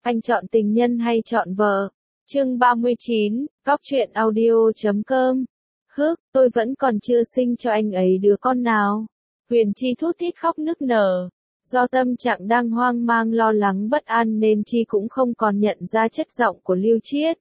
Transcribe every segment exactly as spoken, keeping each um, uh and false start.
Anh chọn tình nhân hay chọn vợ? Chương ba mươi chín, Góc truyện audio chấm com. Hức, tôi vẫn còn chưa sinh cho anh ấy đứa con nào. Huyền Chi thút thít khóc nức nở. Do tâm trạng đang hoang mang lo lắng bất an nên Chi cũng không còn nhận ra chất giọng của Lưu Chiết.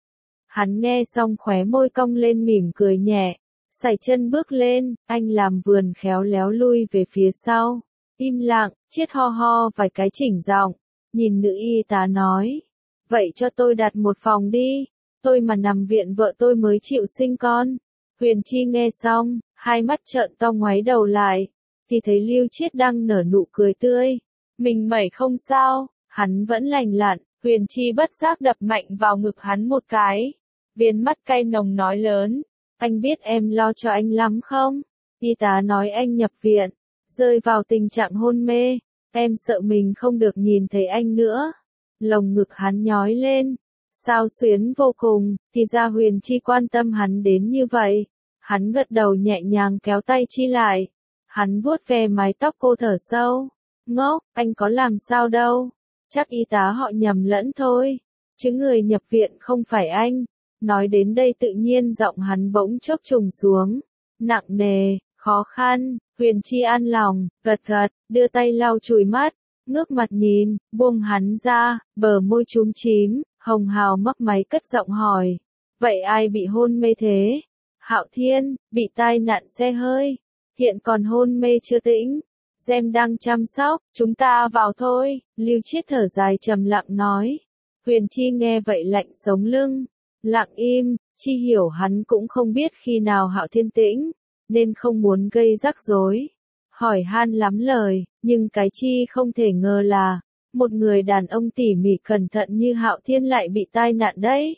Hắn nghe xong khóe môi cong lên mỉm cười nhẹ. Sải chân bước lên, anh làm vườn khéo léo lui về phía sau. Im lặng, Chiết ho ho vài cái chỉnh giọng. Nhìn nữ y tá nói. Vậy cho tôi đặt một phòng đi. Tôi mà nằm viện vợ tôi mới chịu sinh con. Huyền Chi nghe xong, hai mắt trợn to ngoáy đầu lại. Thì thấy Lưu Chiết đang nở nụ cười tươi. Mình mẩy không sao, hắn vẫn lành lặn. Huyền Chi bất giác đập mạnh vào ngực hắn một cái. Viên mắt cay nồng nói lớn. Anh biết em lo cho anh lắm không? Y tá nói anh nhập viện, rơi vào tình trạng hôn mê. Em sợ mình không được nhìn thấy anh nữa. Lồng ngực hắn nhói lên. Sao xuyến vô cùng, thì ra Huyền Chi quan tâm hắn đến như vậy. Hắn gật đầu nhẹ nhàng kéo tay Chi lại. Hắn vuốt ve mái tóc cô thở sâu. Ngốc, anh có làm sao đâu. Chắc y tá họ nhầm lẫn thôi. Chứ người nhập viện không phải anh. Nói đến đây tự nhiên giọng hắn bỗng chốc trùng xuống. Nặng nề, khó khăn. Huyền Chi an lòng, gật gật, đưa tay lau chùi mắt. Ngước mặt nhìn, buông hắn ra, bờ môi chúm chím, hồng hào mấp máy cất giọng hỏi. Vậy ai bị hôn mê thế? Hạo Thiên, bị tai nạn xe hơi. Hiện còn hôn mê chưa tĩnh. Gem đang chăm sóc, chúng ta vào thôi. Lưu Chiết thở dài trầm lặng nói. Huyền Chi nghe vậy lạnh sống lưng. Lặng im, Chi hiểu hắn cũng không biết khi nào Hạo Thiên tĩnh, nên không muốn gây rắc rối. Hỏi han lắm lời, nhưng cái Chi không thể ngờ là, một người đàn ông tỉ mỉ cẩn thận như Hạo Thiên lại bị tai nạn đấy.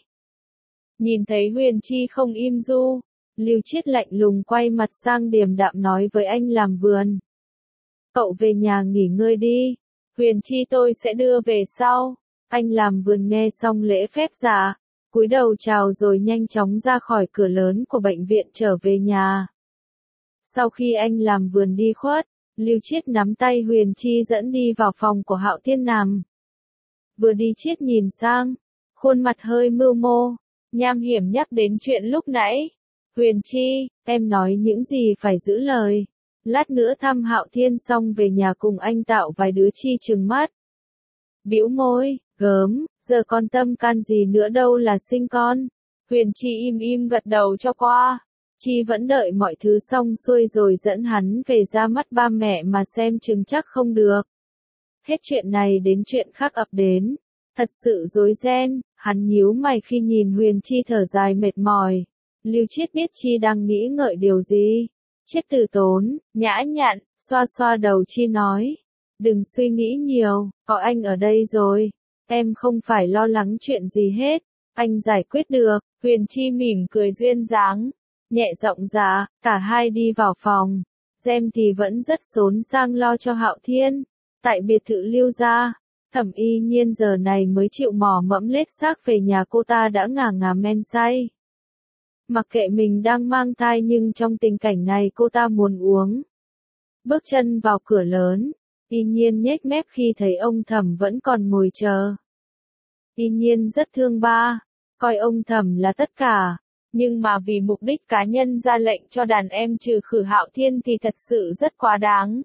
Nhìn thấy Huyền Chi không im du, Lưu Chiết lạnh lùng quay mặt sang điềm đạm nói với anh làm vườn. Cậu về nhà nghỉ ngơi đi, Huyền Chi tôi sẽ đưa về sau. Anh làm vườn nghe xong lễ phép dạ, cúi đầu chào rồi nhanh chóng ra khỏi cửa lớn của bệnh viện trở về nhà. Sau khi anh làm vườn đi khuất, Lưu Chiết nắm tay Huyền Chi dẫn đi vào phòng của Hạo Thiên nằm. Vừa đi Chiết nhìn sang, khuôn mặt hơi mưu mô, nham hiểm nhắc đến chuyện lúc nãy. Huyền Chi, em nói những gì phải giữ lời. Lát nữa thăm Hạo Thiên xong về nhà cùng anh tạo vài đứa Chi trừng mắt. Bĩu môi, gớm, giờ con tâm can gì nữa đâu là sinh con. Huyền Chi im im gật đầu cho qua. Chi vẫn đợi mọi thứ xong xuôi rồi dẫn hắn về ra mắt ba mẹ mà xem chừng chắc không được. Hết chuyện này đến chuyện khác ập đến. Thật sự rối ren, hắn nhíu mày khi nhìn Huyền Chi thở dài mệt mỏi. Lưu Chiết biết Chi đang nghĩ ngợi điều gì. Chiết từ tốn, nhã nhặn, xoa xoa đầu Chi nói. Đừng suy nghĩ nhiều, có anh ở đây rồi. Em không phải lo lắng chuyện gì hết. Anh giải quyết được. Huyền Chi mỉm cười duyên dáng. Nhẹ giọng dạ, cả hai đi vào phòng. Gem thì vẫn rất xốn sang lo cho Hạo Thiên. Tại biệt thự Lưu gia, Thẩm Y Nhiên giờ này mới chịu mò mẫm lết xác về nhà cô ta đã ngà ngà men say. Mặc kệ mình đang mang thai nhưng trong tình cảnh này cô ta muốn uống. Bước chân vào cửa lớn, Y Nhiên nhếch mép khi thấy ông Thẩm vẫn còn ngồi chờ. Y Nhiên rất thương ba, coi ông Thẩm là tất cả. Nhưng mà vì mục đích cá nhân ra lệnh cho đàn em trừ khử Hạo Thiên thì thật sự rất quá đáng.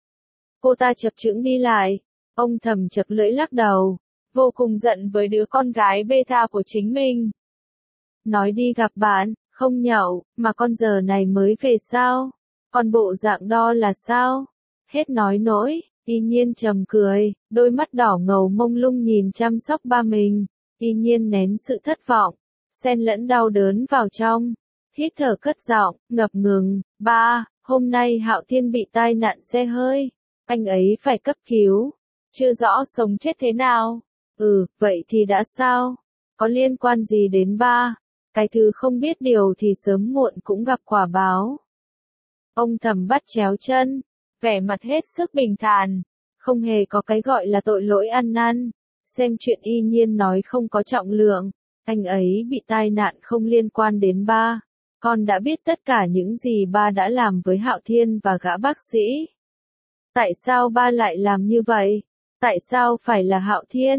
Cô ta chập chững đi lại, ông Thẩm chật lưỡi lắc đầu, vô cùng giận với đứa con gái beta của chính mình. Nói đi gặp bạn, không nhậu, mà con giờ này mới về sao? Còn bộ dạng đo là sao? Hết nói nỗi, Y Nhiên trầm cười, đôi mắt đỏ ngầu mông lung nhìn chăm sóc ba mình. Y Nhiên nén sự thất vọng, xen lẫn đau đớn vào trong, hít thở cất giọng, ngập ngừng. Ba, hôm nay Hạo Thiên bị tai nạn xe hơi, anh ấy phải cấp cứu, chưa rõ sống chết thế nào. Ừ, vậy thì đã sao? Có liên quan gì đến ba? Cái thứ không biết điều thì sớm muộn cũng gặp quả báo. Ông Thẩm bắt chéo chân, vẻ mặt hết sức bình thản, không hề có cái gọi là tội lỗi ăn năn. Xem chuyện Y Nhiên nói không có trọng lượng. Anh ấy bị tai nạn không liên quan đến ba. Con đã biết tất cả những gì ba đã làm với Hạo Thiên và gã bác sĩ. Tại sao ba lại làm như vậy? Tại sao phải là Hạo Thiên?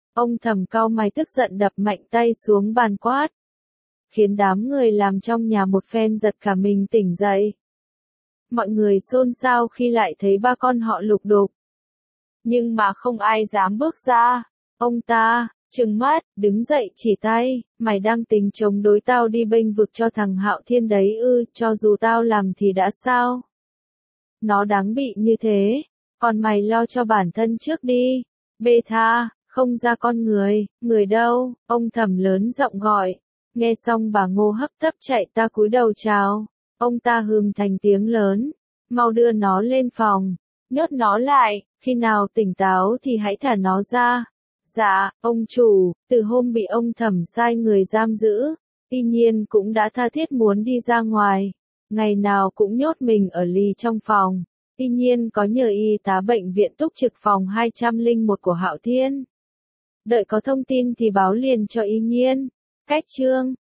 Ông Thẩm cau mày tức giận đập mạnh tay xuống bàn quát, khiến đám người làm trong nhà một phen giật cả mình tỉnh dậy. Mọi người xôn xao khi lại thấy ba con họ Lục đục. Nhưng mà không ai dám bước ra. Ông ta trừng mắt, đứng dậy chỉ tay, mày đang tính chống đối tao đi bênh vực cho thằng Hạo Thiên đấy ư, cho dù tao làm thì đã sao? Nó đáng bị như thế, còn mày lo cho bản thân trước đi. Bê tha, không ra con người, người đâu? Ông Thẩm lớn giọng gọi. Nghe xong bà Ngô hấp tấp chạy ta cúi đầu chào. Ông ta hừm thành tiếng lớn, mau đưa nó lên phòng, nhốt nó lại, khi nào tỉnh táo thì hãy thả nó ra. Dạ, ông chủ, từ hôm bị ông Thẩm sai người giam giữ, tuy nhiên cũng đã tha thiết muốn đi ra ngoài, ngày nào cũng nhốt mình ở lì trong phòng, tuy nhiên có nhờ y tá bệnh viện túc trực phòng hai trăm lẻ một của Hạo Thiên. Đợi có thông tin thì báo liền cho y nhiên. Cách chương